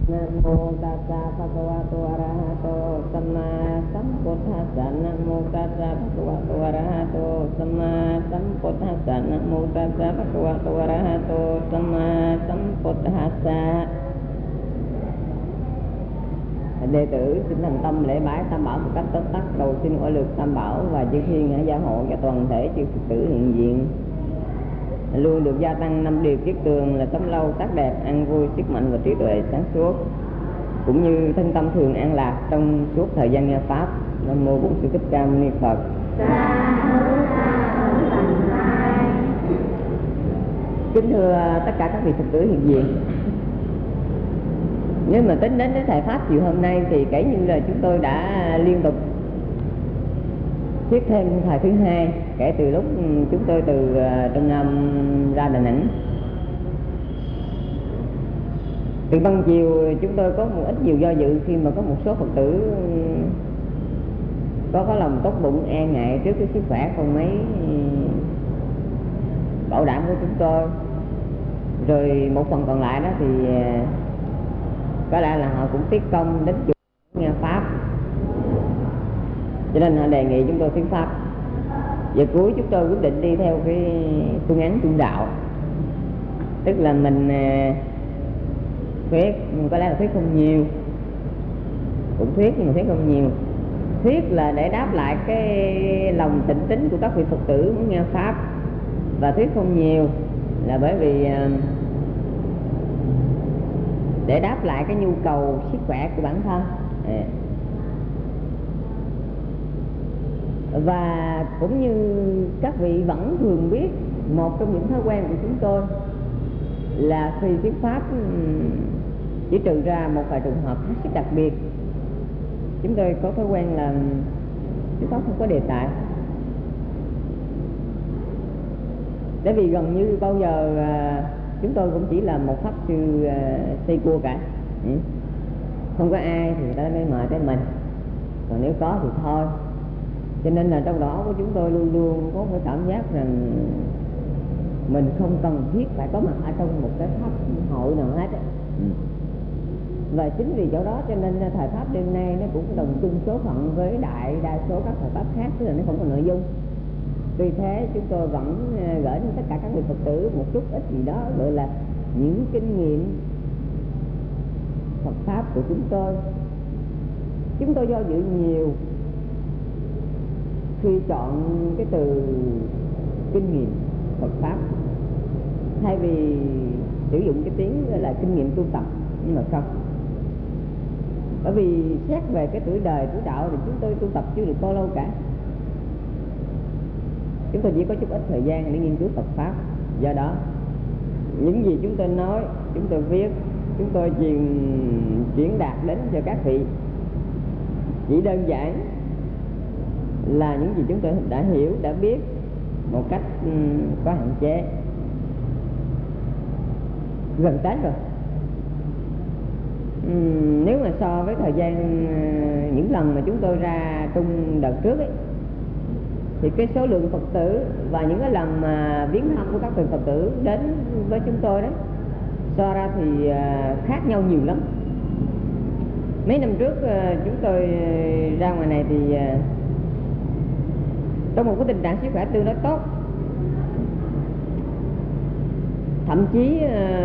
Nam mô tassa bhagavato arahato samma sambuddhassa. Nam mô tassa bhagavato arahato samma sambuddhassa. Nam mô tassa bhagavato arahato samma sambuddhassa. Đệ tử xin thành tâm lễ bái Tam Bảo một cách tất tắc, cầu xin oai lực Tam Bảo và chư thiên gia hộ cho toàn thể chư Phật tử hiện diện luôn được gia tăng 5 điều kiết tường là sống lâu, tác đẹp, ăn vui, sức mạnh và trí tuệ sáng suốt, cũng như thân tâm thường an lạc trong suốt thời gian nghe pháp. Nam mô Bổn Sư Thích Ca Mâu Ni Phật. Kính thưa tất cả các vị Phật tử hiện diện, nếu mà tính đến cái thời pháp chiều hôm nay thì kể như là chúng tôi đã liên tục thuyết thêm thời thứ hai kể từ lúc chúng tôi từ Trung Nam ra Đà Nẵng. Từ ban chiều chúng tôi có một ít nhiều do dự khi mà có một số Phật tử có lòng tốt bụng e ngại trước cái sức khỏe không mấy bảo đảm của chúng tôi. Rồi một phần còn lại đó thì có lẽ là họ cũng tiếc công đến chùa nghe pháp, cho nên họ đề nghị chúng tôi thuyết pháp. Giờ cuối chúng tôi quyết định đi theo cái phương án trung đạo, tức là mình thuyết, có lẽ là thuyết không nhiều, cũng thuyết nhưng mà thuyết không nhiều. Thuyết là để đáp lại cái lòng tịnh tín của các vị Phật tử muốn nghe pháp, và thuyết không nhiều là bởi vì để đáp lại cái nhu cầu sức khỏe của bản thân. Và cũng như các vị vẫn thường biết, một trong những thói quen của chúng tôi là khi thuyết pháp, chỉ trừ ra một vài trường hợp hết sức đặc biệt, chúng tôi có thói quen là thuyết pháp không có đề tài. Bởi vì gần như bao giờ chúng tôi cũng chỉ là một pháp sư xây cua cả, không có ai thì người ta mới mời tới mình, còn nếu có thì thôi. Cho nên là trong đó của chúng tôi luôn luôn có cái cảm giác rằng mình không cần thiết phải có mặt ở trong một cái pháp hội nào hết ấy. Và chính vì chỗ đó cho nên thời pháp đêm nay nó cũng đồng chung số phận với đại đa số các thời pháp khác, tức là nó không có nội dung. Vì thế chúng tôi vẫn gửi đến tất cả các vị Phật tử một chút ít gì đó gọi là những kinh nghiệm Phật pháp của chúng tôi. Chúng tôi do dự nhiều khi chọn cái từ kinh nghiệm Phật pháp thay vì sử dụng cái tiếng gọi là kinh nghiệm tu tập, nhưng mà không. Bởi vì xét về cái tuổi đời tuổi đạo thì chúng tôi tu tập chưa được bao lâu cả. Chúng tôi chỉ có chút ít thời gian để nghiên cứu Phật pháp. Do đó những gì chúng tôi nói, chúng tôi viết, chúng tôi chuyển đạt đến cho các vị chỉ đơn giản là những gì chúng tôi đã hiểu, đã biết một cách có hạn chế. Gần Tết rồi, nếu mà so với thời gian những lần mà chúng tôi ra Trung đợt trước ấy, thì cái số lượng Phật tử và những cái lần mà viếng thăm của các vị Phật tử đến với chúng tôi đấy, so ra thì khác nhau nhiều lắm. Mấy năm trước chúng tôi ra ngoài này thì trong một cái tình trạng sức khỏe tương đối tốt, thậm chí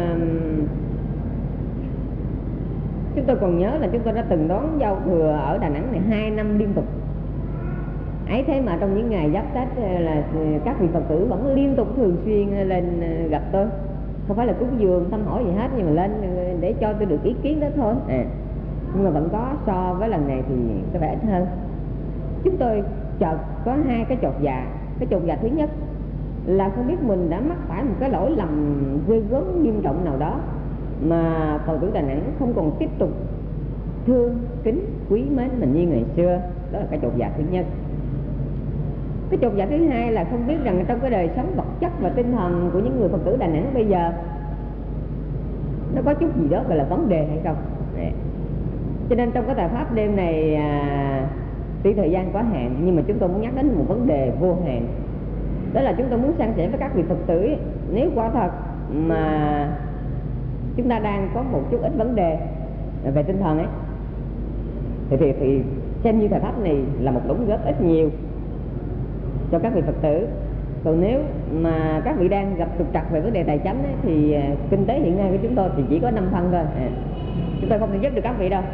chúng tôi còn nhớ là chúng tôi đã từng đón giao thừa ở Đà Nẵng này 2 năm liên tục. Ấy thế mà trong những ngày giáp Tết là các vị Phật tử vẫn liên tục thường xuyên lên gặp tôi, không phải là cúng dường thăm hỏi gì hết, nhưng mà lên để cho tôi được ý kiến đó thôi. Nhưng mà vẫn có, so với lần này thì có vẻ ít hơn. Chúng tôi chợt có hai cái chột dạ. Cái chột dạ thứ nhất là không biết mình đã mắc phải một cái lỗi lầm ghê gớm nghiêm trọng nào đó mà Phật tử Đà Nẵng không còn tiếp tục thương kính quý mến mình như ngày xưa. Đó là cái chột dạ thứ nhất. Cái chột dạ thứ hai là không biết rằng trong cái đời sống vật chất và tinh thần của những người Phật tử Đà Nẵng bây giờ nó có chút gì đó gọi là vấn đề hay không. Cho nên trong cái tài pháp đêm này tuy thời gian có hạn, nhưng mà chúng tôi muốn nhắc đến một vấn đề vô hạn. Đó là chúng tôi muốn san sẻ với các vị Phật tử, nếu quả thật mà chúng ta đang có một chút ít vấn đề về tinh thần ấy, thì xem như thời pháp này là một đóng góp ít nhiều cho các vị Phật tử. Còn nếu mà các vị đang gặp trục trặc về vấn đề tài chính ấy, thì kinh tế hiện nay của chúng tôi thì chỉ có 5 phân thôi. Chúng tôi không thể giúp được các vị đâu.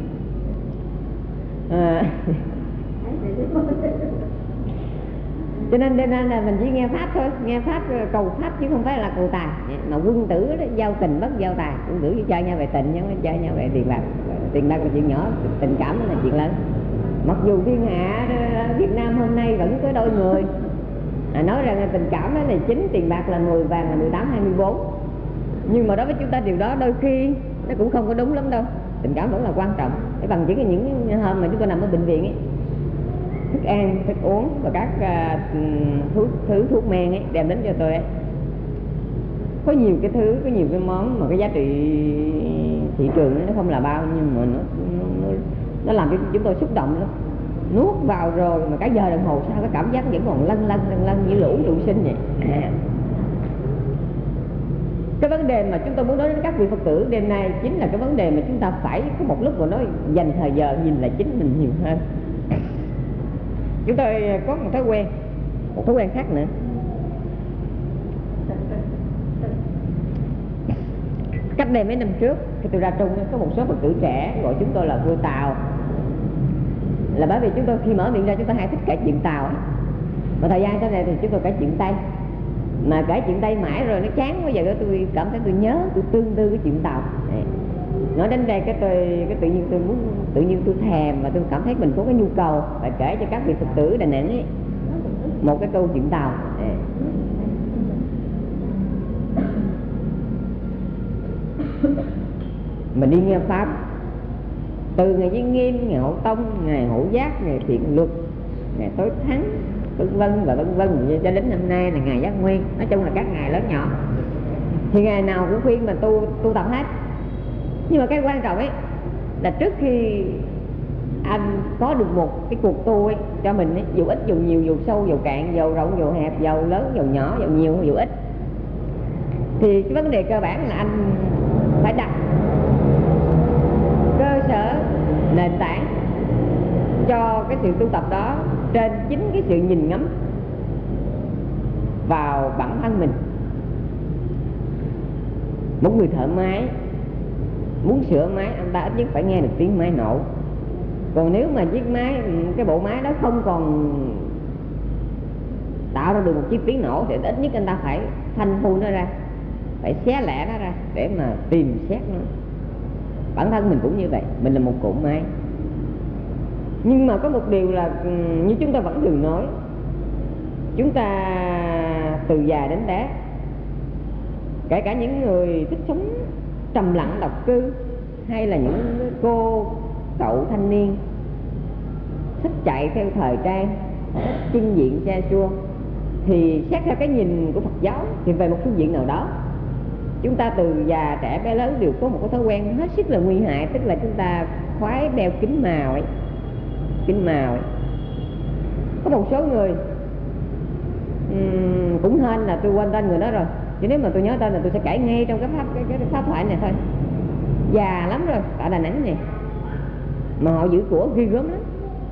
Cho nên là mình chỉ nghe pháp thôi, nghe pháp cầu pháp chứ không phải là cầu tài. Mà quân tử đó, giao tình bất giao tài. Quân tử chỉ chơi nhau về tình, nhưng chơi nhau về tiền bạc. Tiền bạc là chuyện nhỏ, tình cảm là chuyện lớn. Mặc dù thiên hạ Việt Nam hôm nay vẫn có đôi người nói rằng là tình cảm là 9, tiền bạc là 10, vàng là 18, 24. Nhưng mà đối với chúng ta điều đó đôi khi nó cũng không có đúng lắm đâu. Tình cảm vẫn là quan trọng. Để bằng chứng những hôm mà chúng tôi nằm ở bệnh viện ấy, thức ăn, thức uống và các thuốc men ấy đem đến cho tôi ấy, có nhiều cái thứ, có nhiều cái món mà cái giá trị thị trường nó không là bao, nhưng mà nó làm cho chúng tôi xúc động lắm. Nuốt vào rồi mà cả giờ đồng hồ sau cái cảm giác vẫn còn lân lân như lũ trụ sinh vậy. Cái vấn đề mà chúng tôi muốn nói đến các vị Phật tử đêm nay chính là cái vấn đề mà chúng ta phải có một lúc nào đó dành thời giờ nhìn lại chính mình nhiều hơn. Chúng tôi có một thói quen khác nữa. Cách đây mấy năm trước khi tôi ra Trung, có một số Phật tử trẻ gọi chúng tôi là vua Tàu. Là bởi vì chúng tôi khi mở miệng ra chúng tôi hay thích kể chuyện Tàu. Và thời gian sau này thì chúng tôi kể chuyện Tây. Mà kể chuyện Tây mãi rồi nó chán quá, giờ tôi cảm thấy tôi nhớ, tôi tương tư cái chuyện Tàu. Nói đến đây cái tự nhiên tôi thèm và tôi cảm thấy mình có cái nhu cầu phải kể cho các vị Phật tử Đà Nẵng ấy một cái câu chuyện Tàu. Mình đi nghe pháp từ ngày Giới Nghiêm, ngày Hộ Tông, ngày Hộ Giác, ngày Thiện Luật, ngày Tối Thắng, vân vân cho đến năm nay là ngày Giác Nguyên. Nói chung là các ngày lớn nhỏ thì ngày nào cũng khuyên mà tu tập hết. Nhưng mà cái quan trọng ấy là trước khi anh có được một cái cuộc tu ấy cho mình ấy, dù ít dù nhiều, dù sâu dù cạn, dù rộng dù hẹp, dù lớn dù nhỏ, dù nhiều dù ít, thì cái vấn đề cơ bản là anh phải đặt cơ sở nền tảng cho cái sự tu tập đó trên chính cái sự nhìn ngắm vào bản thân mình. Một người thợ máy muốn sửa máy, anh ta ít nhất phải nghe được tiếng máy nổ. Còn nếu mà chiếc máy, cái bộ máy đó không còn tạo ra được một chiếc tiếng nổ thì ít nhất anh ta phải phanh phui nó ra, phải xé lẻ nó ra để mà tìm xét nó. Bản thân mình cũng như vậy, mình là một cỗ máy. Nhưng mà có một điều là như chúng ta vẫn thường nói, chúng ta từ già đến bé, kể cả những người thích sống trầm lặng độc cư, hay là những cô cậu thanh niên thích chạy theo thời trang, thích chinh diện xe xua, thì xét theo cái nhìn của Phật giáo thì về một phương diện nào đó chúng ta từ già trẻ bé lớn đều có một cái thói quen hết sức là nguy hại, tức là chúng ta khoái đeo kính màu ấy. Kính màu ấy. Có một số người cũng hên là tôi quên tên người đó rồi, chứ nếu mà tôi nhớ tên là tôi sẽ kể ngay trong cái pháp thoại này thôi. Già lắm rồi ở Đà Nẵng này mà họ giữ của ghê gớm lắm,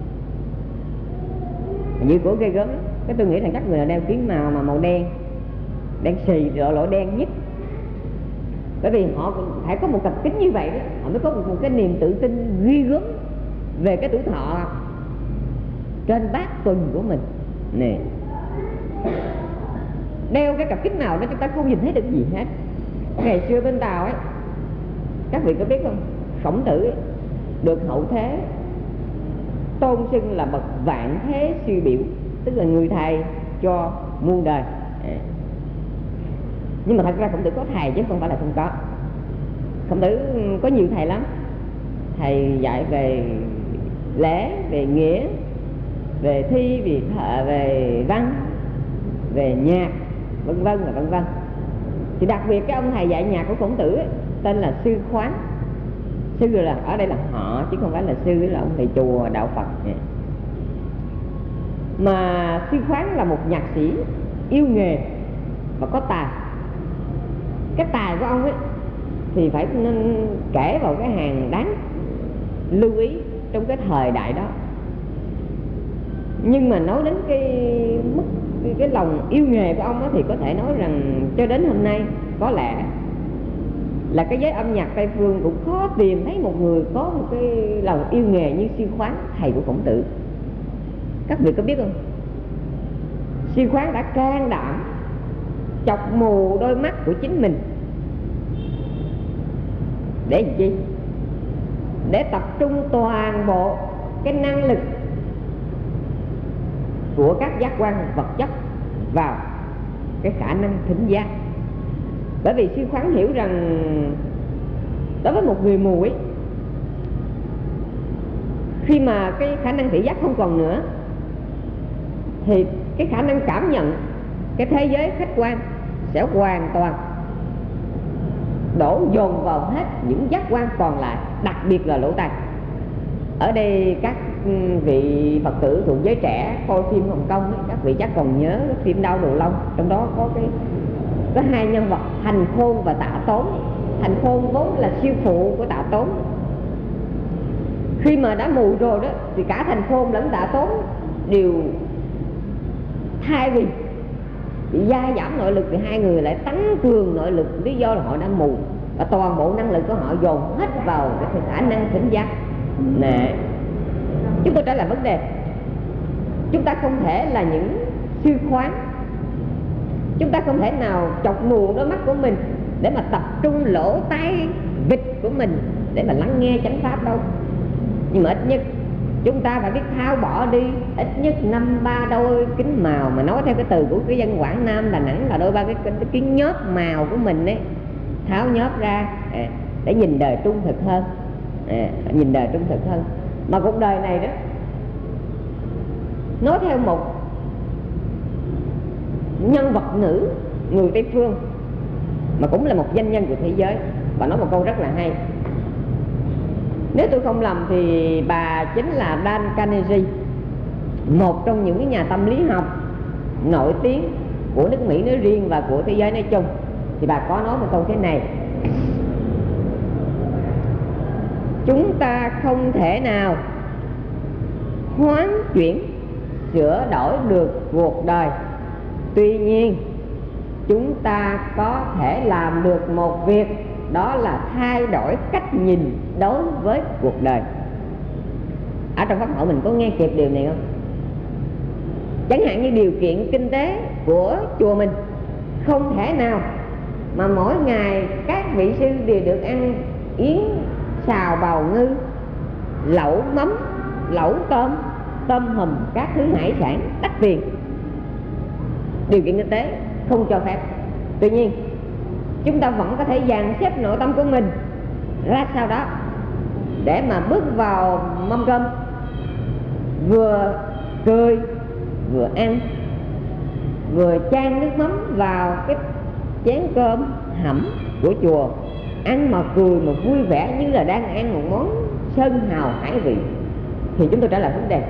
giữ của ghê gớm lắm. Cái tôi nghĩ rằng các người là đeo kính màu mà màu đen xì, lỗ đen nhất. Bởi vì họ phải có một cặp kính như vậy đó, họ mới có một cái niềm tự tin ghi gớm về cái tuổi thọ trên bát tuần của mình nè. Đeo cái cặp kính nào đó chúng ta không nhìn thấy được gì hết. Ngày xưa bên Tàu ấy, các vị có biết không, Khổng Tử ấy, được hậu thế tôn xưng là bậc vạn thế suy biểu, tức là người thầy cho muôn đời. Nhưng mà thật ra Khổng Tử có thầy chứ không phải là không có. Khổng Tử có nhiều thầy lắm. Thầy dạy về lễ, về nghĩa, về thi, về văn, về nhạc, vân vân và vân vân. Thì đặc biệt cái ông thầy dạy nhạc của Khổng Tử ấy, tên là Sư Khoán. Sư là ở đây là họ chứ không phải là sư là ông thầy chùa đạo Phật. Mà Sư Khoán là một nhạc sĩ yêu nghề và có tài. Cái tài của ông ấy thì phải nên kể vào cái hàng đáng lưu ý trong cái thời đại đó. Nhưng mà nói đến cái lòng yêu nghề của ông đó, thì có thể nói rằng cho đến hôm nay có lẽ là cái giới âm nhạc Tây phương cũng khó tìm thấy một người có một cái lòng yêu nghề như Siêng Khoáng, thầy của Khổng Tử. Các vị có biết không? Siêng Khoáng đã can đảm chọc mù đôi mắt của chính mình. Để làm chi? Để tập trung toàn bộ cái năng lực của các giác quan vật chất vào cái khả năng thính giác. Bởi vì Siêng Khoáng hiểu rằng đối với một người mù ấy, khi mà cái khả năng thị giác không còn nữa, thì cái khả năng cảm nhận cái thế giới khách quan sẽ hoàn toàn đổ dồn vào hết những giác quan còn lại, đặc biệt là lỗ tai. Ở đây các vị Phật tử thuộc giới trẻ coi phim Hồng Kông ấy, các vị chắc còn nhớ phim Đao Đồ Long, trong đó có hai nhân vật Thành Khôn và Tạ Tốn. Thành Khôn vốn là siêu phụ của Tạ Tốn. Khi mà đã mù rồi đó, thì cả Thành Khôn lẫn Tạ Tốn đều thay vì bị gia giảm nội lực thì hai người lại tăng cường nội lực, lý do là họ đã mù và toàn bộ năng lực của họ dồn hết vào cái khả năng thính giác. Nè, chúng tôi trả lời vấn đề. Chúng ta không thể là những Siêng Khoáng, chúng ta không thể nào chọc mù đôi mắt của mình để mà tập trung lỗ tai vịt của mình để mà lắng nghe chánh pháp đâu. Nhưng mà ít nhất chúng ta phải biết tháo bỏ đi ít nhất 5-3 đôi kính màu, mà nói theo cái từ của cái dân Quảng Nam Đà Nẵng là đôi ba cái nhớp màu của mình ấy, tháo nhớp ra để nhìn đời trung thực hơn, nhìn đời trung thực hơn. Mà cuộc đời này đó, nói theo một nhân vật nữ người Tây phương mà cũng là một doanh nhân của thế giới, và nói một câu rất là hay. Nếu tôi không lầm thì bà chính là Dan Carnegie, một trong những nhà tâm lý học nổi tiếng của nước Mỹ nói riêng và của thế giới nói chung. Thì bà có nói một câu thế này: chúng ta không thể nào hoán chuyển sửa đổi được cuộc đời, tuy nhiên chúng ta có thể làm được một việc, đó là thay đổi cách nhìn đối với cuộc đời. Ở trong pháp hội mình có nghe kịp điều này không? Chẳng hạn như điều kiện kinh tế của chùa mình không thể nào mà mỗi ngày các vị sư đều được ăn yến xào bào ngư, lẩu mắm, lẩu tôm, tôm hùm, các thứ hải sản đắt tiền. Điều kiện kinh tế không cho phép. Tuy nhiên chúng ta vẫn có thể dàn xếp nội tâm của mình ra sau đó để mà bước vào mâm cơm, vừa cười vừa ăn, vừa chan nước mắm vào cái chén cơm hẩm của chùa, ăn mà cười mà vui vẻ như là đang ăn một món sơn hào hải vị. Thì chúng tôi trả lời vấn đề.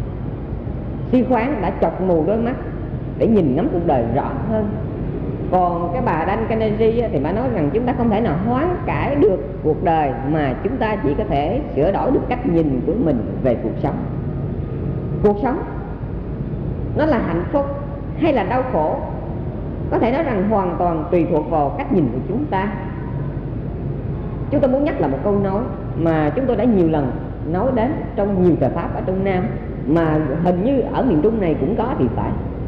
Siêng Khoáng đã chọc mù đôi mắt để nhìn ngắm cuộc đời rõ hơn. Còn cái bà Dan Carnegie thì bà nói rằng chúng ta không thể nào hoán cải được cuộc đời, mà chúng ta chỉ có thể sửa đổi được cách nhìn của mình về cuộc sống. Cuộc sống nó là hạnh phúc hay là đau khổ, có thể nói rằng hoàn toàn tùy thuộc vào cách nhìn của chúng ta. Chúng tôi muốn nhắc là một câu nói mà chúng tôi đã nhiều lần nói đến trong nhiều tờ pháp ở trong Nam, mà hình như ở miền Trung này cũng có thì phải,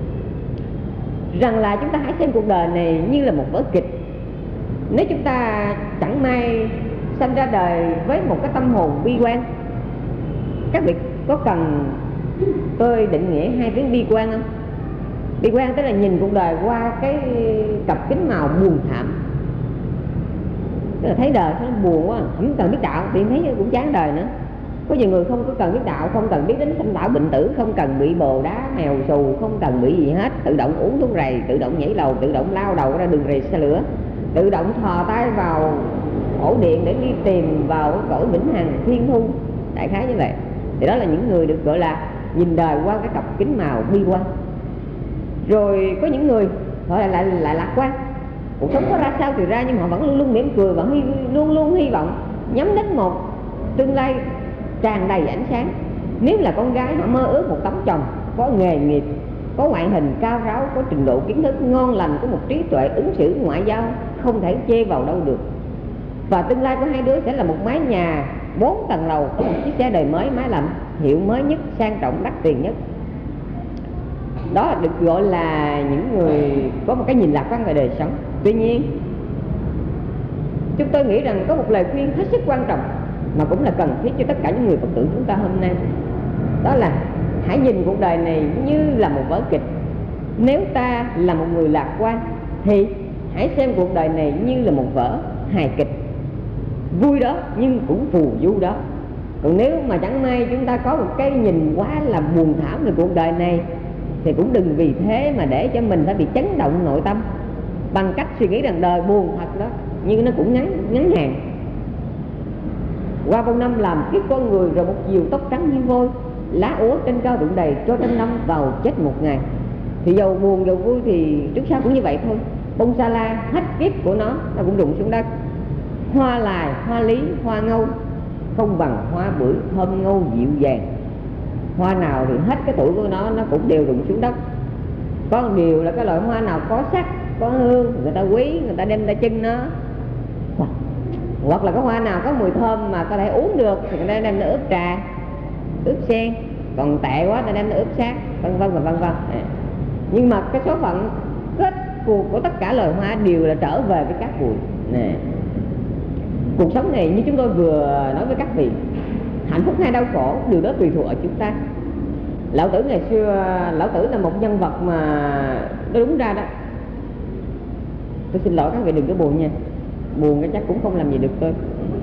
rằng là chúng ta hãy xem cuộc đời này như là một vở kịch. Nếu chúng ta chẳng may sanh ra đời với một cái tâm hồn bi quan, các vị có cần tôi định nghĩa hai tiếng bi quan không? Bi quan tức là nhìn cuộc đời qua cái cặp kính màu buồn thảm, tức là thấy đời nó buồn quá, không cần biết đạo thì thấy cũng chán đời nữa. Có nhiều người không có cần biết đạo, không cần biết đến sanh lão bệnh tử, không cần bị bồ đá mèo xù, không cần bị gì hết, tự động uống thuốc rầy, tự động nhảy lầu, tự động lao đầu ra đường rầy xe lửa, tự động thò tay vào ổ điện để đi tìm vào cái cõi vĩnh hằng thiên thu, đại khái như vậy. Thì đó là những người được gọi là nhìn đời qua cái cặp kính màu bi quan. Rồi có những người họ lại lạc quan, cuộc sống có ra sao thì ra, nhưng họ vẫn luôn luôn mỉm cười, vẫn luôn luôn hy vọng nhắm đến một tương lai tràn đầy ánh sáng. Nếu là con gái, họ mơ ước một tấm chồng có nghề nghiệp, có ngoại hình cao ráo, có trình độ kiến thức ngon lành, có một trí tuệ ứng xử ngoại giao không thể chê vào đâu được. Và tương lai của hai đứa sẽ là một mái nhà 4 tầng lầu, có một chiếc xe đời mới, máy lạnh hiệu mới nhất, sang trọng, đắt tiền nhất. Đó được gọi là những người có một cái nhìn lạc quan về đời sống. Tuy nhiên, chúng tôi nghĩ rằng có một lời khuyên hết sức quan trọng mà cũng là cần thiết cho tất cả những người Phật tử chúng ta hôm nay. Đó là hãy nhìn cuộc đời này như là một vở kịch. Nếu ta là một người lạc quan thì hãy xem cuộc đời này như là một vở hài kịch, vui đó nhưng cũng phù du đó. Còn nếu mà chẳng may chúng ta có một cái nhìn quá là buồn thảm về cuộc đời này thì cũng đừng vì thế mà để cho mình phải bị chấn động nội tâm bằng cách suy nghĩ rằng đời buồn thật đó, nhưng nó cũng ngắn hạn. Qua bao năm làm kiếp con người, rồi một chiều tóc trắng như vôi, lá úa trên cao rụng đầy, cho trăm năm vào chết một ngày. Thì dầu buồn dầu vui thì trước sau cũng như vậy thôi. Bông sa la hết kiếp của nó cũng rụng xuống đất. Hoa lài, hoa lý, hoa ngâu không bằng hoa bưởi thơm ngâu dịu dàng. Hoa nào thì hết cái tuổi của nó cũng đều rụng xuống đất. Có một điều là cái loại hoa nào có sắc, có hương, người ta quý, người ta đem ra chân nó. Hoặc là cái hoa nào có mùi thơm mà có thể uống được thì người ta đem nó ướp trà, ướp sen. Còn tệ quá người ta đem nó ướp xác, vân vân và vân vân. Nhưng mà cái số phận kết cuộc của tất cả loài hoa đều là trở về với cát bụi nè. Cuộc sống này như chúng tôi vừa nói với các vị, hạnh phúc hay đau khổ điều đó tùy thuộc ở chúng ta. Lão Tử ngày xưa, Lão Tử là một nhân vật mà nó đúng ra đó. Tôi xin lỗi các vị đừng có buồn nha, buồn cái chắc cũng không làm gì được tôi.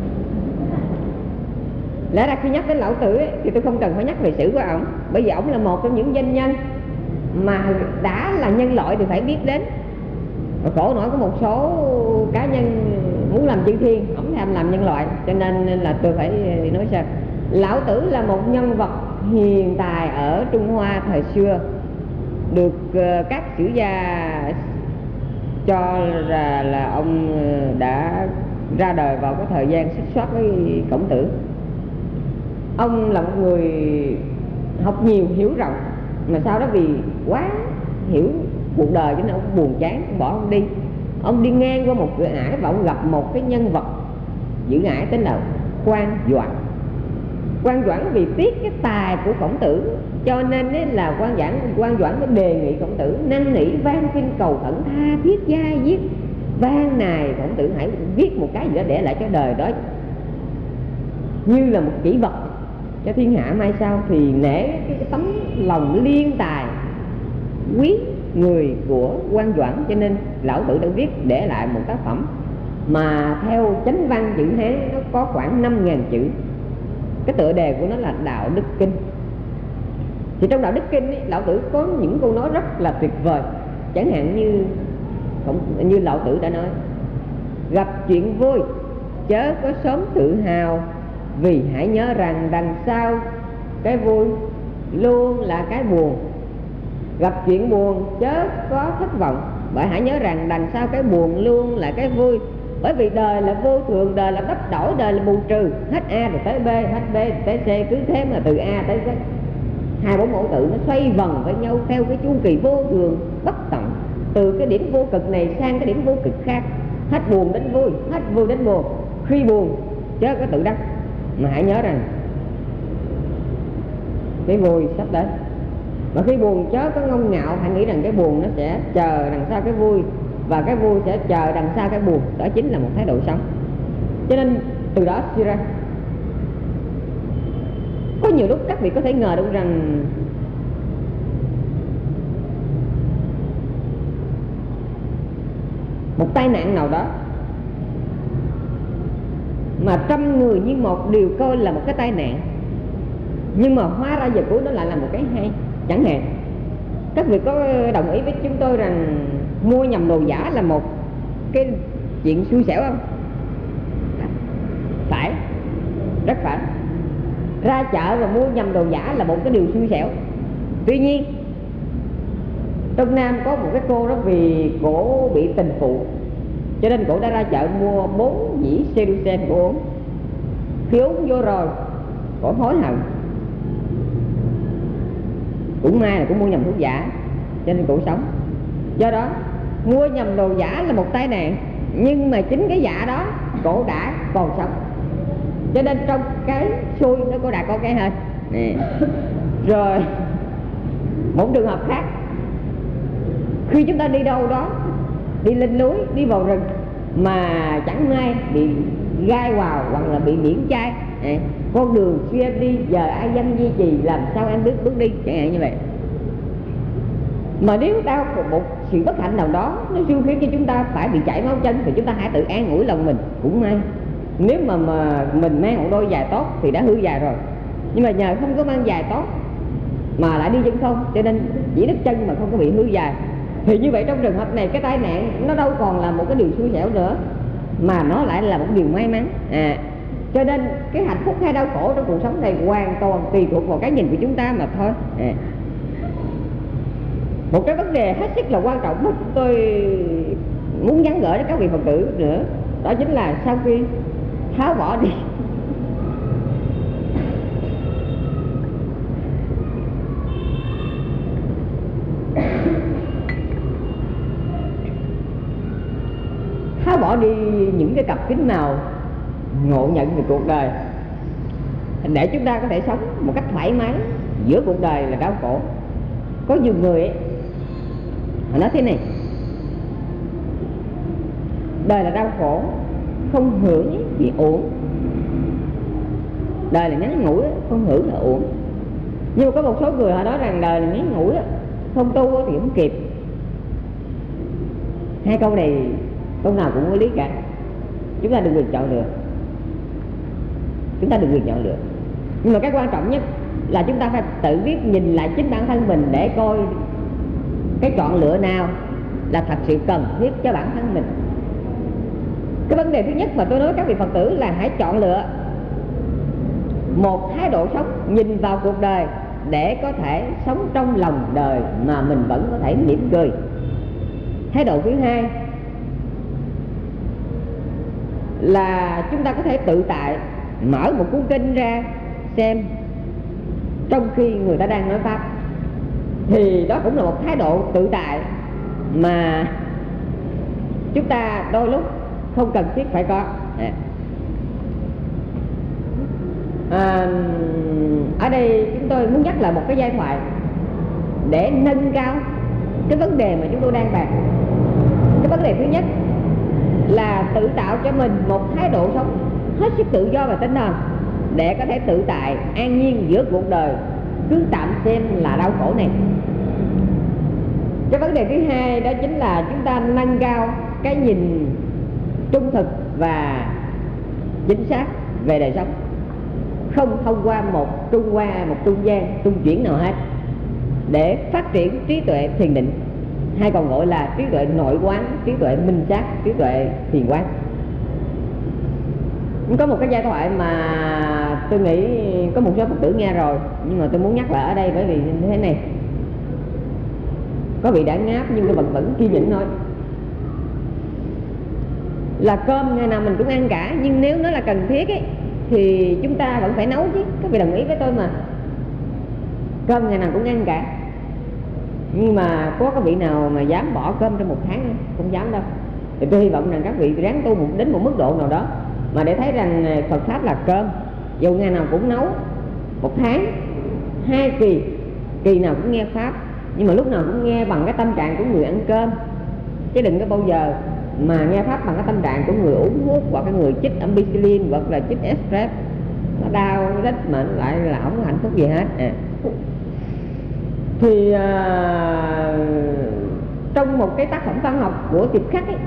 Lẽ ra khi nhắc đến Lão Tử ấy, thì tôi không cần phải nhắc về sử của ổng, bởi vì ổng là một trong những danh nhân mà đã là nhân loại thì phải biết đến. Và khổ nổi có một số cá nhân muốn làm chư thiên, ổng tham làm nhân loại, cho nên là tôi phải nói sao. Lão Tử là một nhân vật hiền tài ở Trung Hoa thời xưa, được các sử gia cho là ông đã ra đời vào cái thời gian xích xoát với Khổng Tử. Ông là một người học nhiều hiểu rộng, mà sau đó vì quá hiểu cuộc đời cho nên ông buồn chán, ông bỏ ông đi. Ông đi ngang qua một cửa ải và ông gặp một cái nhân vật giữ ải tên là Quan Doãn. Quan Doãn vì tiếc cái tài của Khổng Tử cho nên là Quan Doãn mới đề nghị Khổng Tử năn nỉ van xin cầu khẩn tha thiết gia diết, van nài Khổng Tử hãy viết một cái gì đó để lại cho đời đó như là một kỷ vật cho thiên hạ mai sau. Thì nể cái tấm lòng liên tài quý người của Quan Doãn cho nên Lão Tử đã viết để lại một tác phẩm mà theo chánh văn chữ Hán nó có khoảng 5.000 chữ. Cái tựa đề của nó là Đạo Đức Kinh. Thì trong Đạo Đức Kinh ấy, Lão Tử có những câu nói rất là tuyệt vời. Chẳng hạn như Lão Tử đã nói: gặp chuyện vui chớ có sớm tự hào, vì hãy nhớ rằng đằng sau cái vui luôn là cái buồn. Gặp chuyện buồn chớ có thất vọng, bởi hãy nhớ rằng đằng sau cái buồn luôn là cái vui. Bởi vì đời là vô thường, đời là bất đổi, đời là bù trừ. Hết A rồi tới B, hết B rồi tới C, cứ thế mà từ A tới Z. 24 mẫu tự nó xoay vần với nhau theo cái chu kỳ vô thường bất tận, từ cái điểm vô cực này sang cái điểm vô cực khác. Hết buồn đến vui, hết vui đến buồn. Khi buồn chớ có tự đắc, mà hãy nhớ rằng cái vui sắp đến. Và khi buồn chớ có ngông ngạo, hãy nghĩ rằng cái buồn nó sẽ chờ đằng sau cái vui, và cái vui sẽ chờ đằng sau cái buồn. Đó chính là một thái độ sống. Cho nên từ đó suy ra, có nhiều lúc các vị có thể ngờ được rằng một tai nạn nào đó mà 100 người như một đều coi là một cái tai nạn, nhưng mà hóa ra giờ cuối nó lại là một cái hay. Chẳng hạn các vị có đồng ý với chúng tôi rằng mua nhầm đồ giả là một cái chuyện xui xẻo không? Phải, rất phải. Ra chợ và mua nhầm đồ giả là một cái điều xui xẻo. Tuy nhiên trong Nam có một cái cô đó vì cổ bị tình phụ cho nên cổ đã ra chợ mua 4 dĩ Seducen cổ uống. Khi uống vô rồi cổ hối hận, cũng may là cũng mua nhầm thuốc giả cho nên cổ sống. Do đó mua nhầm đồ giả là một tai nạn, nhưng mà chính cái giả đó cổ đã còn sống, cho nên trong cái xui nó cổ đã có cái hên nè. Rồi một trường hợp khác, khi chúng ta đi đâu đó, đi lên núi, đi vào rừng mà chẳng may bị gai vào hoặc là bị miễn chay, con đường xưa em đi giờ ai dân duy trì, làm sao em biết bước đi, chẳng hạn như vậy. Mà nếu đau một sự bất hạnh nào đó nó siêu khiến cho chúng ta phải bị chảy máu chân, thì chúng ta hãy tự an ủi lòng mình, cũng may nếu mà mình mang một đôi giày tốt thì đã hư giày rồi, nhưng mà nhờ không có mang giày tốt mà lại đi chân không, cho nên chỉ đứt chân mà không có bị hư giày. Thì như vậy trong trường hợp này cái tai nạn nó đâu còn là một cái điều xui xẻo nữa, mà nó lại là một điều may mắn. Cho nên cái hạnh phúc hay đau khổ trong cuộc sống này hoàn toàn tùy thuộc vào cái nhìn của chúng ta mà thôi. Một cái vấn đề hết sức là quan trọng mà tôi muốn nhắn gửi đến các vị Phật tử nữa, đó chính là sau khi tháo bỏ đi những cái cặp kính nào ngộ nhận về cuộc đời, để chúng ta có thể sống một cách thoải mái giữa cuộc đời là đau khổ. Có nhiều người ấy, họ nói thế này: đời là đau khổ, không hưởng thì uổng. Đời là ngắn ngủi, không hưởng là uổng. Nhưng mà có một số người họ nói rằng đời là ngắn ngủi, không tu thì không kịp. Hai câu này câu nào cũng có lý cả. Chúng ta đừng quyền chọn lựa, chúng ta đừng quyền chọn lựa. Nhưng mà cái quan trọng nhất là chúng ta phải tự biết nhìn lại chính bản thân mình để coi cái chọn lựa nào là thật sự cần thiết cho bản thân mình. Cái vấn đề thứ nhất mà tôi nói các vị Phật tử là hãy chọn lựa một thái độ sống nhìn vào cuộc đời để có thể sống trong lòng đời mà mình vẫn có thể mỉm cười. Thái độ thứ hai là chúng ta có thể tự tại mở một cuốn kinh ra xem trong khi người ta đang nói pháp, thì đó cũng là một thái độ tự tại mà chúng ta đôi lúc không cần thiết phải có. Ở đây chúng tôi muốn nhắc lại một cái giai thoại để nâng cao cái vấn đề mà chúng tôi đang bàn. Cái vấn đề thứ nhất là tự tạo cho mình một thái độ sống hết sức tự do và tinh thần để có thể tự tại an nhiên giữa cuộc đời cứ tạm xem là đau khổ này. Cái vấn đề thứ hai đó chính là chúng ta nâng cao cái nhìn trung thực và chính xác về đời sống, không thông qua một trung gian, trung chuyển nào hết, để phát triển trí tuệ thiền định, hay còn gọi là trí tuệ nội quán, trí tuệ minh sát, trí tuệ thiền quán. Có một cái giai thoại mà tôi nghĩ có một số Phật tử nghe rồi, nhưng mà tôi muốn nhắc lại ở đây bởi vì như thế này. Có vị đã ngáp nhưng cái vẫn kiên nhẫn nói là cơm ngày nào mình cũng ăn cả, nhưng nếu nó là cần thiết ấy, thì chúng ta vẫn phải nấu chứ. Các vị đồng ý với tôi mà, cơm ngày nào cũng ăn cả. Nhưng mà có vị nào mà dám bỏ cơm trong một tháng không? Không dám đâu. Thì tôi hy vọng rằng các vị ráng tu đến một mức độ nào đó mà để thấy rằng Phật pháp là cơm, dù ngày nào cũng nấu, một tháng 2 kỳ, kỳ nào cũng nghe pháp, nhưng mà lúc nào cũng nghe bằng cái tâm trạng của người ăn cơm, chứ đừng có bao giờ mà nghe pháp bằng cái tâm trạng của người uống thuốc, hoặc cái người chích ampicillin hoặc là chích stress. Nó đau nó rít mà nó lại là không có hạnh phúc gì hết. Thì trong một cái tác phẩm văn học của Tiệp Khắc ấy,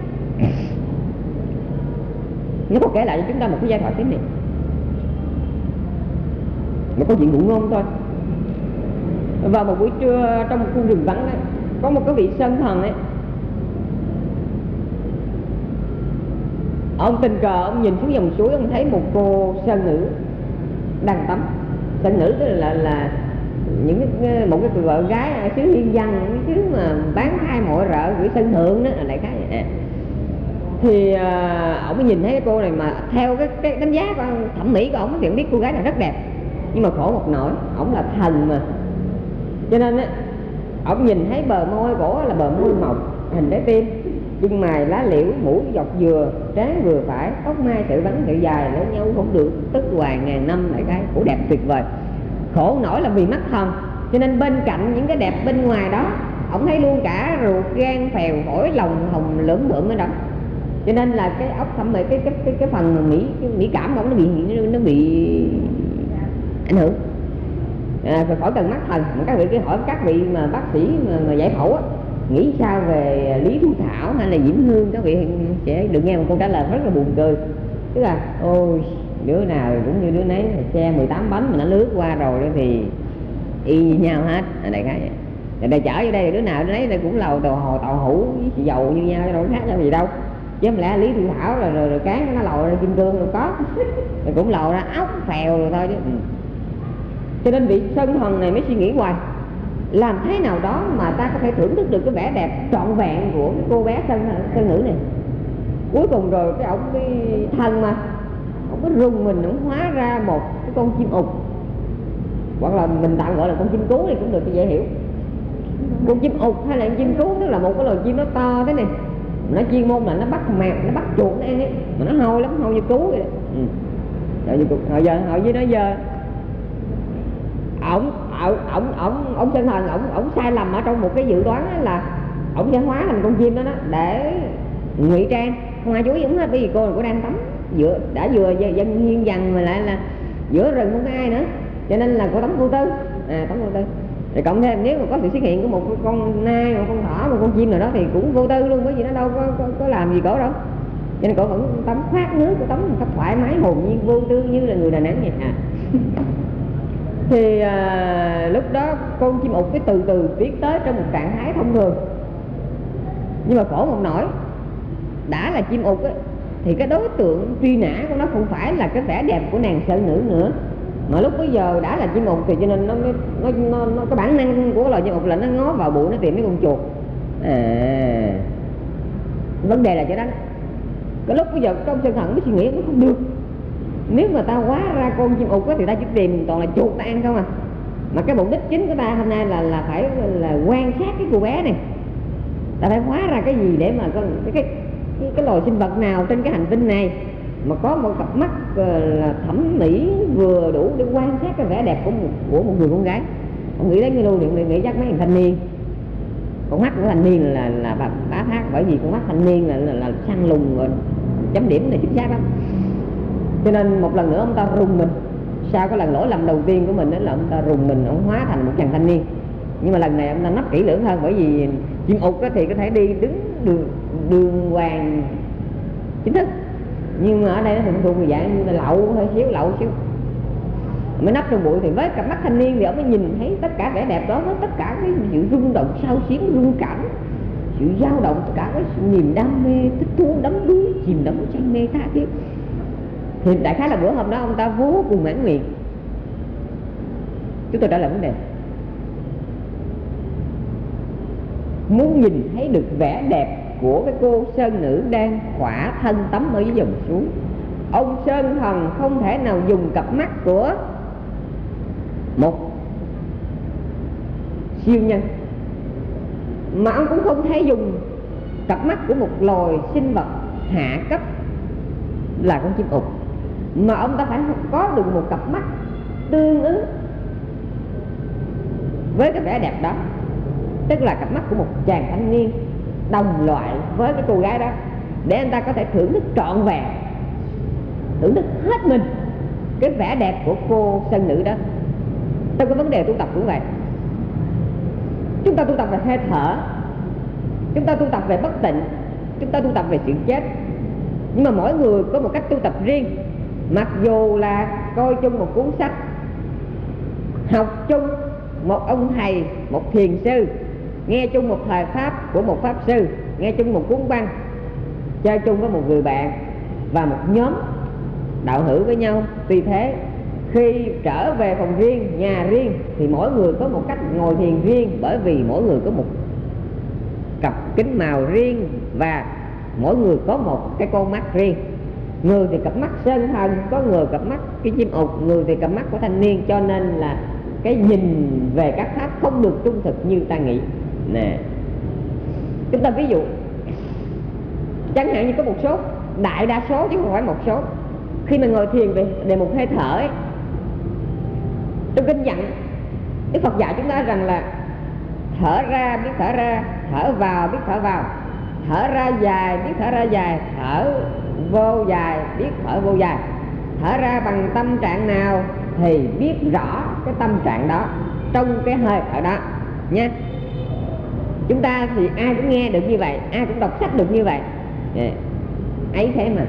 nó có kể lại cho chúng ta một cái giai thoại thế này. Một câu chuyện ngụ ngôn thôi. Vào một buổi trưa trong một khu rừng vắng ấy, có một cái vị sơn thần ấy, ông tình cờ ông nhìn xuống dòng suối, ông thấy một cô sơn nữ đang tắm. Sơn nữ tức là một cái vợ gái ở xứ Hiên Văn, cái xứ mà bán khai mọi rợ gửi sân thượng đó, lại cái vậy. Thì ổng mới nhìn thấy cái cô này mà theo cái đánh giá của thẩm mỹ của ổng thì ổng biết cô gái này rất đẹp, nhưng mà khổ một nỗi ổng là thần mà, cho nên á ổng nhìn thấy bờ môi cổ là bờ môi mộc hình trái tim, chân mày lá liễu, mũi dọc dừa, trán vừa phải, tóc mai tự vấn tự dài lấy nhau không được, tức hoàng ngàn năm đại cái, cổ đẹp tuyệt vời. Khổ nổi là vì mắt thần, cho nên bên cạnh những cái đẹp bên ngoài đó, ổng thấy luôn cả ruột gan phèo phổi lòng hồng lưỡng bượng ở đó. Cho nên là cái óc thẩm mỹ, cái phần mỹ cảm của ổng nó bị ảnh hưởng. Phải khỏi cần mắt thần. Các vị cứ hỏi các vị mà bác sĩ mà giải phẫu á, nghĩ sao về Lý Thu Thảo hay là Diễm Hương, các vị sẽ được nghe một câu trả lời rất là buồn cười, tức là ôi đứa nào cũng như đứa nấy, xe 18 bánh mà nó lướt qua rồi đó thì y như nhau hết. Đại khái vậy. Để chở vô đây đứa nào đứa nấy cũng lầu tàu hũ với dầu như nhau, đâu khác nhau gì đâu. Chứ không lẽ Lý Thu Thảo rồi cán nó lầu ra kim cương đâu có rồi cũng lầu ra ốc phèo rồi thôi chứ. Cho nên vị Sơn Thần này mới suy nghĩ hoài, làm thế nào đó mà ta có thể thưởng thức được cái vẻ đẹp trọn vẹn của cái cô bé sơn nữ này. Cuối cùng rồi cái ông cái thần mà ông có rùng mình, ông hóa ra một cái con chim ục, hoặc là mình tạm gọi là con chim cú này cũng được cho dễ hiểu. Con chim ục hay là con chim cú tức là một cái loài chim nó to thế này, nó chuyên môn là nó bắt mèo, nó bắt chuột nó ăn ấy, mà nó hôi lắm, hôi như cú vậy đó. Rồi như hồi giờ hồi với nó giờ ông Sơn Thần ổng sai lầm ở trong một cái dự đoán là ổng sẽ hóa thành con chim đó để ngụy trang, không ai chú ý ổng hết, bởi vì cô này cô đang tắm vừa dân hiên dần mà lại là giữa rừng không có ai nữa, cho nên là cô tắm vô tư, tắm vô tư. Rồi cộng thêm nếu mà có sự xuất hiện của một con nai, một con thỏ, một con chim nào đó thì cũng vô tư luôn, bởi vì nó đâu có làm gì cổ đâu, cho nên cổ vẫn tắm khoát nước, cổ tắm một cách thoải mái hồn nhiên vô tư như là người Đà Nẵng vậy. Thì lúc đó con chim ục cái từ từ tiến tới trong một trạng thái thông thường, nhưng mà khổ một nỗi đã là chim ục á, thì cái đối tượng truy nã của nó không phải là cái vẻ đẹp của nàng sơn nữ nữa, mà lúc bây giờ đã là chim ục thì cho nên nó cái bản năng của loài chim ục là nó ngó vào bụi nó tìm mấy con chuột. Vấn đề là chỗ đó. Cái lúc bây giờ công Sơn Thần mới suy nghĩ nó không được, nếu mà ta hóa ra con chim ục thì ta chỉ tìm toàn là chuột ta ăn không à, mà cái mục đích chính của ta hôm nay là phải là quan sát cái cô bé này, ta phải hóa ra cái gì để mà cái loài sinh vật nào trên cái hành tinh này mà có một cặp mắt là thẩm mỹ vừa đủ để quan sát cái vẻ đẹp của một người con gái. Ông nghĩ đến cái lưu điện nghĩ chắc mấy thằng thanh niên, con mắt của thanh niên là bá thác, bởi vì con mắt thanh niên là săn lùng rồi, chấm điểm này chính xác lắm. Cho nên một lần nữa ông ta rùng mình, sau cái lần lỗi lầm đầu tiên của mình đó là ông ta rùng mình, ông hóa thành một chàng thanh niên. Nhưng mà lần này ông ta nấp kỹ lưỡng hơn, bởi vì chim ục thì có thể đi đứng đường hoàng chính thức, nhưng mà ở đây nó thường thuộc về dạng như là lậu hơi xíu, mới nấp trong bụi. Thì với cặp mắt thanh niên thì ông mới nhìn thấy tất cả vẻ đẹp đó, với tất cả cái sự rung động sao xuyến, rung cảm, sự dao động, tất cả cái niềm đam mê, thích thú, đắm đuối, chìm đắm say mê tha thiết. Thì đại khái là bữa hôm đó ông ta vô cùng mãn nguyện. Chúng tôi trả lời vấn đề, muốn nhìn thấy được vẻ đẹp của cái cô sơn nữ đang khỏa thân tắm ở dưới dòng suối, ông Sơn Thần không thể nào dùng cặp mắt của một siêu nhân, mà ông cũng không thể dùng cặp mắt của một loài sinh vật hạ cấp là con chim ục, mà ông ta phải có được một cặp mắt tương ứng với cái vẻ đẹp đó, tức là cặp mắt của một chàng thanh niên đồng loại với cái cô gái đó, để anh ta có thể thưởng thức trọn vẹn, thưởng thức hết mình cái vẻ đẹp của cô sơn nữ đó. Trong cái vấn đề tu tập cũng vậy, chúng ta tu tập về hơi thở, chúng ta tu tập về bất tịnh, chúng ta tu tập về sự chết, nhưng mà mỗi người có một cách tu tập riêng. Mặc dù là coi chung một cuốn sách, học chung một ông thầy, một thiền sư, nghe chung một thời pháp của một pháp sư, nghe chung một cuốn băng, chơi chung với một người bạn và một nhóm đạo hữu với nhau, tuy thế khi trở về phòng riêng, nhà riêng thì mỗi người có một cách ngồi thiền riêng, bởi vì mỗi người có một cặp kính màu riêng và mỗi người có một cái con mắt riêng. Người thì cặp mắt sơn thần, có người cặp mắt cái chim ục, người thì cặp mắt của thanh niên. Cho nên là cái nhìn về các pháp không được trung thực như ta nghĩ nè. Chúng ta ví dụ chẳng hạn như có một số, đại đa số chứ không phải một số, khi mà ngồi thiền về đề mục hơi thở ấy, trong kinh dặn Đức Phật dạy chúng ta rằng là thở ra biết thở ra, thở vào biết thở vào, thở ra dài biết thở ra dài, thở vô dài biết thở vô dài. Thở ra bằng tâm trạng nào thì biết rõ cái tâm trạng đó trong cái hơi thở đó nha. Chúng ta thì ai cũng nghe được như vậy, ai cũng đọc sách được như vậy. Ấy thế mà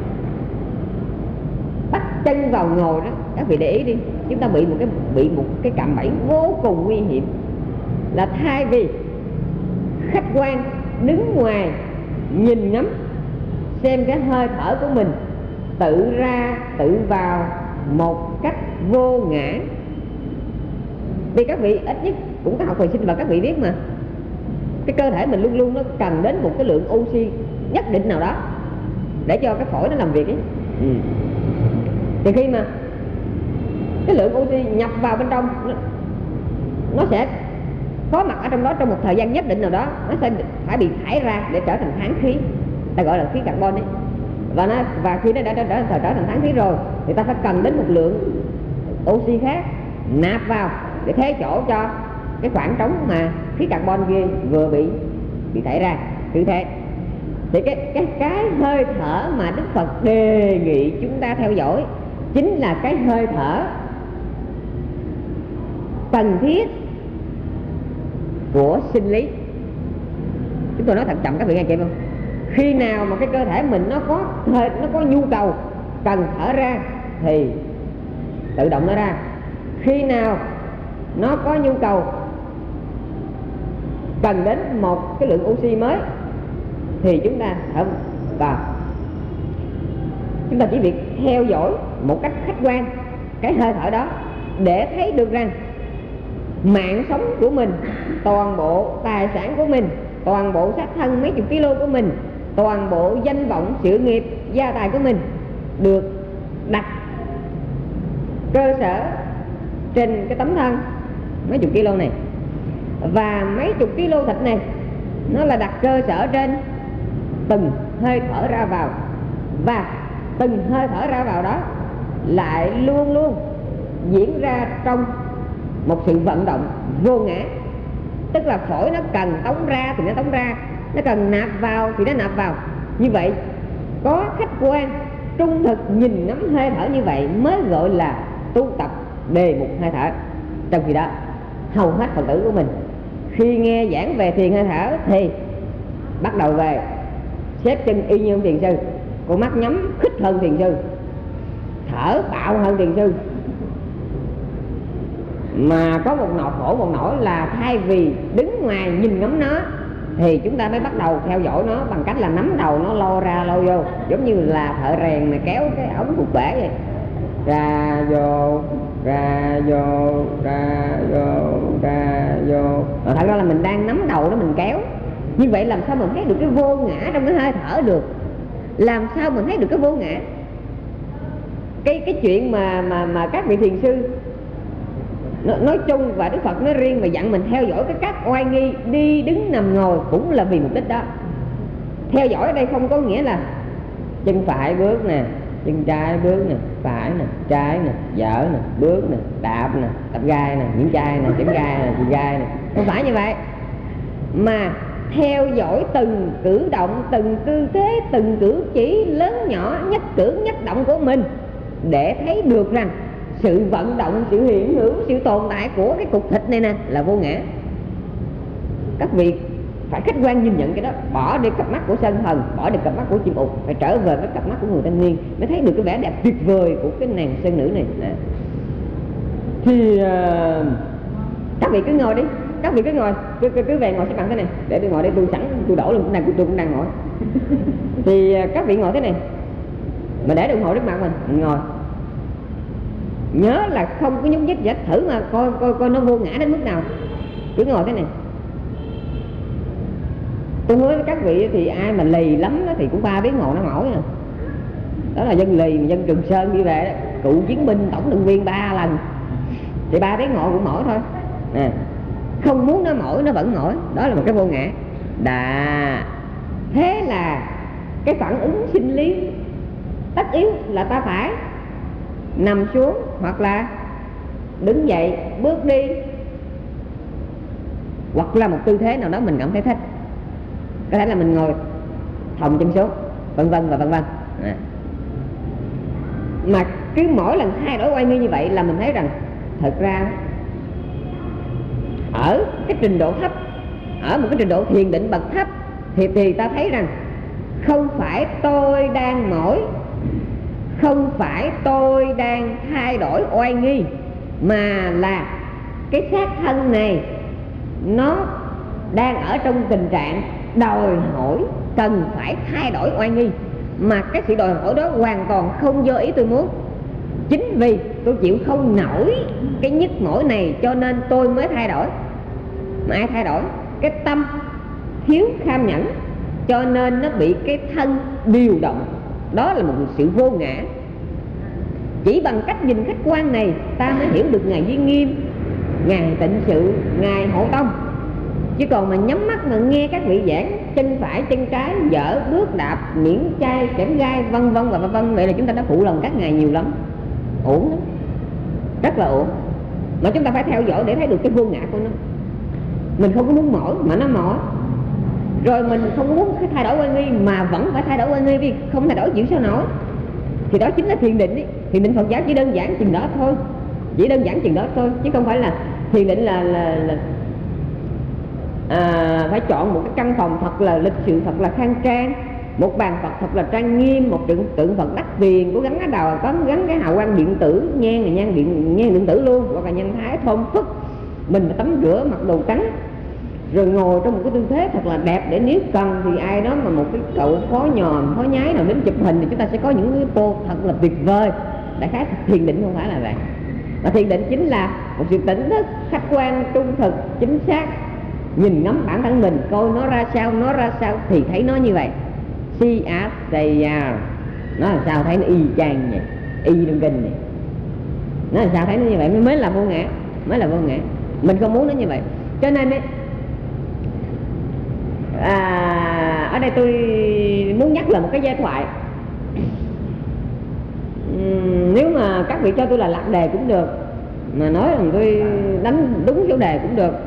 bắt chân vào ngồi đó, các vị để ý đi, chúng ta bị một cái cạm bẫy vô cùng nguy hiểm. Là thay vì khách quan đứng ngoài nhìn ngắm xem cái hơi thở của mình tự ra tự vào một cách vô ngã, vì các vị ít nhất cũng có học hồi sinh và các vị biết mà, cái cơ thể mình luôn luôn nó cần đến một cái lượng oxy nhất định nào đó để cho cái phổi nó làm việc ấy. Thì khi mà cái lượng oxy nhập vào bên trong, nó sẽ có mặt ở trong đó trong một thời gian nhất định nào đó, nó sẽ phải bị thải ra để trở thành kháng khí, ta gọi là khí carbon ấy. Và khi nó đã trở thành kháng khí rồi thì ta phải cần đến một lượng oxy khác nạp vào để thế chỗ cho cái khoảng trống mà khí carbon kia vừa bị thải ra. Cứ thế thì cái hơi thở mà Đức Phật đề nghị chúng ta theo dõi chính là cái hơi thở cần thiết của sinh lý. Chúng tôi nói thật chậm các vị nghe kịp không? Khi nào mà cái cơ thể mình nó có nhu cầu cần thở ra thì tự động nó ra. Khi nào nó có nhu cầu cần đến một cái lượng oxy mới thì chúng ta thở vào. Chúng ta chỉ việc theo dõi một cách khách quan cái hơi thở đó để thấy được rằng mạng sống của mình, toàn bộ tài sản của mình, toàn bộ xác thân mấy chục kilo của mình, toàn bộ danh vọng, sự nghiệp, gia tài của mình được đặt cơ sở trên cái tấm thân mấy chục kilo này. Và mấy chục kilo thịt này nó là đặt cơ sở trên từng hơi thở ra vào. Và từng hơi thở ra vào đó lại luôn luôn diễn ra trong một sự vận động vô ngã. Tức là phổi nó cần tống ra thì nó tống ra, nó cần nạp vào thì nó nạp vào. Như vậy có khách quan trung thực nhìn ngắm hơi thở như vậy mới gọi là tu tập đề mục hơi thở. Trong khi đó hầu hết Phật tử của mình khi nghe giảng về thiền hơi thở thì bắt đầu về xếp chân y như ông thiền sư, con mắt nhắm khích hơn thiền sư, thở bạo hơn thiền sư. Mà có một nỗi là thay vì đứng ngoài nhìn ngắm nó thì chúng ta mới bắt đầu theo dõi nó bằng cách là nắm đầu nó lôi ra lôi vô, giống như là thợ rèn mà kéo cái ống buộc bể vậy, ra vô ra vô ra vô ra vô. Thật ra là mình đang nắm đầu nó mình kéo. Như vậy làm sao mình thấy được cái vô ngã trong cái hơi thở được? Làm sao mình thấy được cái vô ngã? Cái chuyện mà các vị thiền sư nói chung và Đức Phật nói riêng mà dặn mình theo dõi cái các oai nghi đi đứng nằm ngồi cũng là vì mục đích đó. Theo dõi ở đây không có nghĩa là chân phải bước nè, chân trái bước nè, phải nè, trái nè, dở nè, bước nè, đạp nè, đạp gai nè, những chai nè, chém gai nè, chì gai nè. Không phải như vậy, mà theo dõi từng cử động, từng tư thế, từng cử chỉ lớn nhỏ, nhất cử nhất động của mình để thấy được rằng sự vận động, sự hiện hữu, sự tồn tại của cái cục thịt này nè là vô ngã. Các vị phải khách quan nhìn nhận cái đó, bỏ đi cặp mắt của sân thần, bỏ đi cặp mắt của chim ục, phải trở về với cặp mắt của người thanh niên mới thấy được cái vẻ đẹp tuyệt vời của cái nàng sơn nữ này. Thì các vị cứ ngồi đi, các vị cứ ngồi, cứ về ngồi xếp bằng thế này, để tôi ngồi đây, tôi sẵn tôi đổ luôn, tôi cũng đang ngồi. Thì các vị ngồi thế này, mà để đồng hồ trước mặt mình ngồi, nhớ là không có nhúc nhích gì hết, thử mà coi nó vô ngã đến mức nào. Cứ ngồi thế này, Tôi nói với các vị thì ai mà lì lắm đó thì cũng 3 tiếng ngồi nó mỏi à. Đó là dân lì mà dân Trường Sơn đi về đó, cựu chiến binh tổng động viên 3 lần thì 3 tiếng ngồi cũng mỏi thôi à. Không muốn nó mỏi nó vẫn mỏi, đó là một cái vô ngã. Thế là cái phản ứng sinh lý tất yếu là ta phải nằm xuống hoặc là đứng dậy bước đi, hoặc là một tư thế nào đó mình cảm thấy thích. Có thể là mình ngồi thòng chân xuống, vân vân và vân vân à. Mà cứ mỗi lần thay đổi oai nghi như vậy là mình thấy rằng thật ra ở cái trình độ thấp, ở một cái trình độ thiền định bậc thấp thì ta thấy rằng không phải tôi đang mỏi, không phải tôi đang thay đổi oai nghi, mà là cái xác thân này nó đang ở trong tình trạng đòi hỏi cần phải thay đổi oai nghi. Mà cái sự đòi hỏi đó hoàn toàn không do ý tôi muốn. Chính vì tôi chịu không nổi cái nhức mỏi này cho nên tôi mới thay đổi. Mà ai thay đổi? Cái tâm thiếu kham nhẫn, cho nên nó bị cái thân điều động. Đó là một sự vô ngã. Chỉ bằng cách nhìn khách quan này ta mới hiểu được Ngài Duy Nghiêm, Ngài Tịnh Sự, Ngài Hộ Tông. Chứ còn mà nhắm mắt mà nghe các vị giảng chân phải chân trái, dở bước đạp, miễn chai kẽm gai vân vân và vân vân, vậy là chúng ta đã phụ lòng các ngài nhiều lắm. Ổn lắm, rất là ổn. Mà chúng ta phải theo dõi để thấy được cái vô ngã của nó. Mình không có muốn mỏi mà nó mỏi, rồi mình không muốn thay đổi oai nghi mà vẫn phải thay đổi oai nghi, vì không thay đổi chịu sao nổi. Thì đó chính là thiền định ấy. Thiền định Phật giáo chỉ đơn giản chừng đó thôi, chỉ đơn giản chừng đó thôi, chứ không phải là thiền định là phải chọn một cái căn phòng thật là lịch sự, thật là khang trang, một bàn Phật thật là trang nghiêm, một tượng Phật đắt tiền, có gắn cái đầu, có gắn cái hào quang điện tử, nhang là nhang điện tử luôn, hoặc là nhang thái thơm phức. Mình tắm rửa mặc đồ trắng, rồi ngồi trong một cái tư thế thật là đẹp, để nếu cần thì ai đó mà một cái cậu phó nhòm, phó nhái nào đến chụp hình thì chúng ta sẽ có những cái pose thật là tuyệt vời. Đại khái thiền định không phải là vậy. Và thiền định chính là một sự tỉnh thức, khách quan, trung thực, chính xác, nhìn ngắm bản thân mình, coi nó ra sao thì thấy nó như vậy. See as they are. Nó làm sao thấy nó y chang vậy, y trong kinh này. Nó làm sao thấy nó như vậy mới là vô ngã, mới là vô ngã. Mình không muốn nó như vậy. Cho nên ấy, ở đây tôi muốn nhắc là một cái giai thoại. Nếu mà các vị cho tôi là lạc đề cũng được, mà nói rằng tôi đánh đúng chỗ đề cũng được.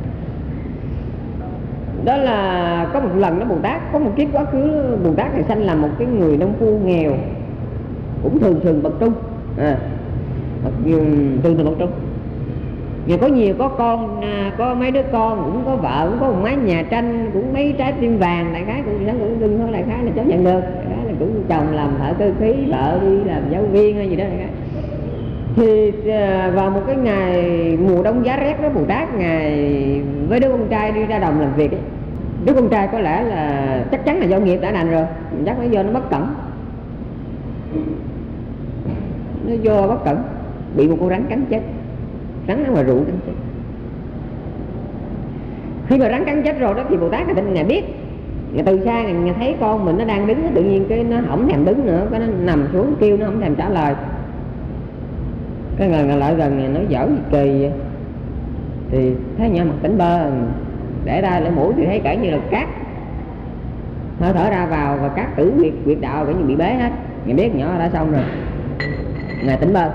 Đó là có một lần đó Bồ Tát, có một kiếp quá khứ Bồ Tát này sanh là một cái người nông phu nghèo, cũng thường bậc trung, thường bậc trung. Người có nhiều, có con, có mấy đứa con, cũng có vợ, cũng có một mái nhà tranh, cũng mấy trái tim vàng, đại khái cũng đừng thôi, đại khái là chấp nhận được. Đại khái là cũng chồng làm thợ cơ khí, vợ đi làm giáo viên hay gì đó, đại khái. Thì vào một cái ngày mùa đông giá rét đó, Bồ Tát ngài với đứa con trai đi ra đồng làm việc ấy. Đứa con trai có lẽ là chắc chắn là do nghiệp đã đành rồi, chắc là do nó bất cẩn, nó do bất cẩn bị một con rắn cắn chết. Rắn nó mà rượu cắn chết. Khi mà rắn cắn chết rồi đó thì Bồ Tát ngài biết, ngài từ xa ngài thấy con mình nó đang đứng, tự nhiên cái nó không thèm đứng nữa, cái nó nằm xuống kêu, nó không thèm trả lời. Cái người lại gần nói dở gì kỳ vậy? Thì thấy nhỏ mặt tỉnh bơ, để ra lỗ mũi thì thấy cả như là cát, hơi thở ra vào và cát tử quyệt đạo cả như bị bế hết. Ngài biết nhỏ đã xong rồi, ngài tỉnh bơ.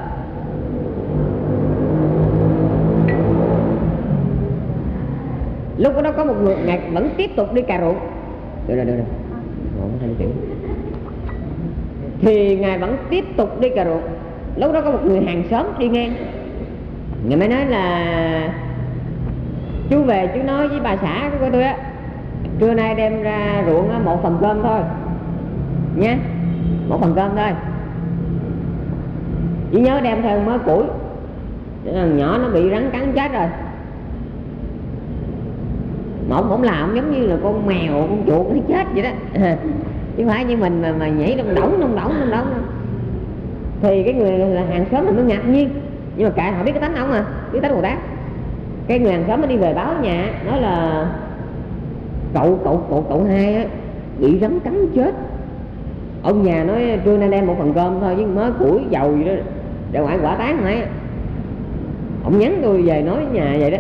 Lúc đó có một người, ngài vẫn tiếp tục đi cà ruộng. Được rồi. Thì ngài vẫn tiếp tục đi cà ruộng. Lúc đó có một người hàng xóm đi ngang, ngài mới nói là chú về chú nói với bà xã của tôi á, trưa nay đem ra ruộng á, 1 phần cơm thôi nha, 1 phần cơm thôi, chỉ nhớ đem theo mớ củi. Thằng nhỏ nó bị rắn cắn chết rồi, mà ông làm giống như là con mèo, con chuột nó chết vậy đó chứ không phải như mình mà nhảy đông đỏng. Thì cái người là hàng xóm mình mới ngạc nhiên, nhưng mà kệ, họ biết cái tánh ông à, biết tánh Bồ Tát. Cái người hàng xóm mới đi về báo nhà, nói là cậu hai á bị rắn cắn chết. Ông nhà nói trưa nay đem một phần cơm thôi với mớ củi dầu gì đó để ngoại quả tán nãy. Ông nhắn tôi về nói nhà vậy đó.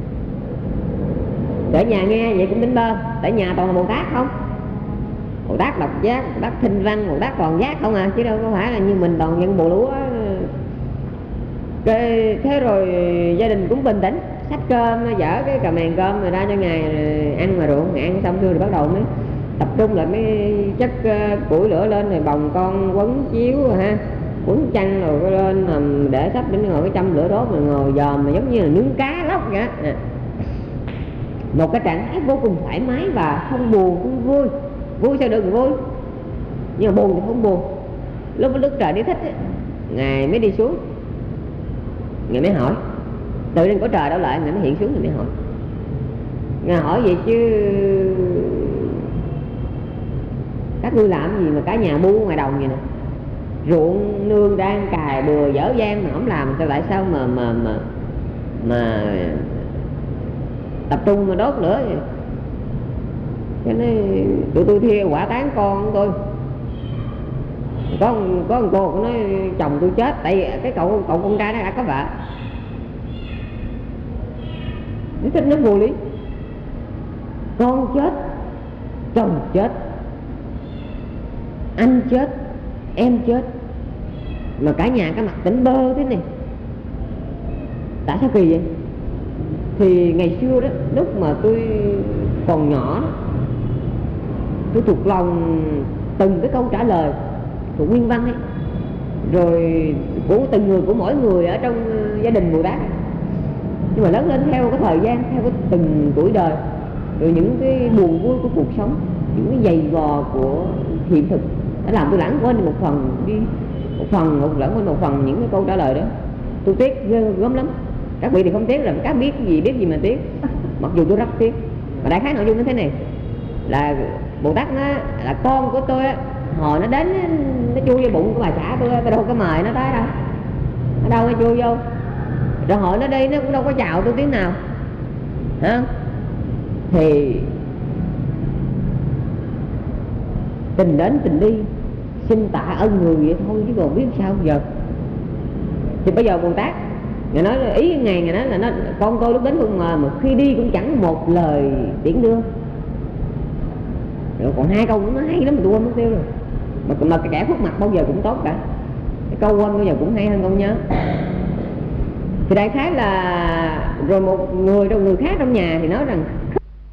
Ở nhà nghe vậy cũng tính bơ, tại nhà toàn là Bồ Tát không, Bồ Tát độc giác, Bồ Tát thinh văn, Bồ Tát toàn giác không à, chứ đâu có phải là như mình toàn dân bồ lúa. Thế rồi gia đình cũng bình tĩnh, xách cơm dở cái cà màn cơm rồi ra cho ngài ăn mà ruộng, ăn xong rồi bắt đầu mới tập trung lại, mới chất củi lửa lên rồi bồng con quấn chiếu rồi ha, quấn chăn rồi lên để sắp đến ngồi cái châm lửa đốt mà ngồi dòm mà giống như là nướng cá lóc vậy á. Một cái trạng thái vô cùng thoải mái và không buồn không vui. Vui sao được, vui nhưng mà buồn thì không buồn. Lúc trời đi thích ấy, ngài mới đi xuống, ngài mới hỏi, tự nhiên có trời đâu lại, ngài mới hiện xuống, ngài mới hỏi. Ngài hỏi vậy chứ các ngươi làm gì mà cả nhà bu ngoài đồng vậy nè, ruộng nương đang cài bừa dở dang mà không làm, sao tại sao mà tập trung mà đốt lửa vậy? Cái này tụi tôi thiêu quả tán con của tôi. Có một cô nói chồng tôi chết, tại vì cái cậu con trai nó đã có vợ. Nó thích nó vô lý, con chết, chồng chết, anh chết, em chết, mà cả nhà cái mặt tỉnh bơ thế này, tại sao kỳ vậy? Thì ngày xưa đó, lúc mà tôi còn nhỏ, tôi thuộc lòng từng cái câu trả lời của nguyên văn ấy, rồi của từng người, của mỗi người ở trong gia đình Bồ Tát. Nhưng mà lớn lên theo cái thời gian, theo cái từng tuổi đời, rồi những cái buồn vui của cuộc sống, những cái giày vò của hiện thực đã làm tôi lãng quên đi một phần, lãng quên một phần những cái câu trả lời đó. Tôi tiếc ghê gớm lắm. Các vị thì không tiếc, là các biết gì mà tiếc, mặc dù tôi rất tiếc. Và đại khái nội dung nó thế này, là Bồ Tát nó là con của tôi á, hồi nó đến nó chui vô bụng của bà xã tôi đâu có mời nó tới đâu, ở đâu nó chui vô, rồi hồi nó đi nó cũng đâu có chào tôi tiếng nào, hả? Thì tình đến tình đi, xin tạ ơn người vậy thôi chứ còn biết sao giờ. Thì bây giờ Bồ Tát ngài nói ý ngài nói là con tôi lúc đến không ngờ mà khi đi cũng chẳng một lời tiễn đưa. Rồi còn hai câu cũng hay lắm mà tôi quên mất tiêu rồi. Mà cái kẻ khuất mặt bao giờ cũng tốt cả, cái câu quên bao giờ cũng hay hơn câu nhớ. Thì đại khái là rồi một người khác trong nhà thì nói rằng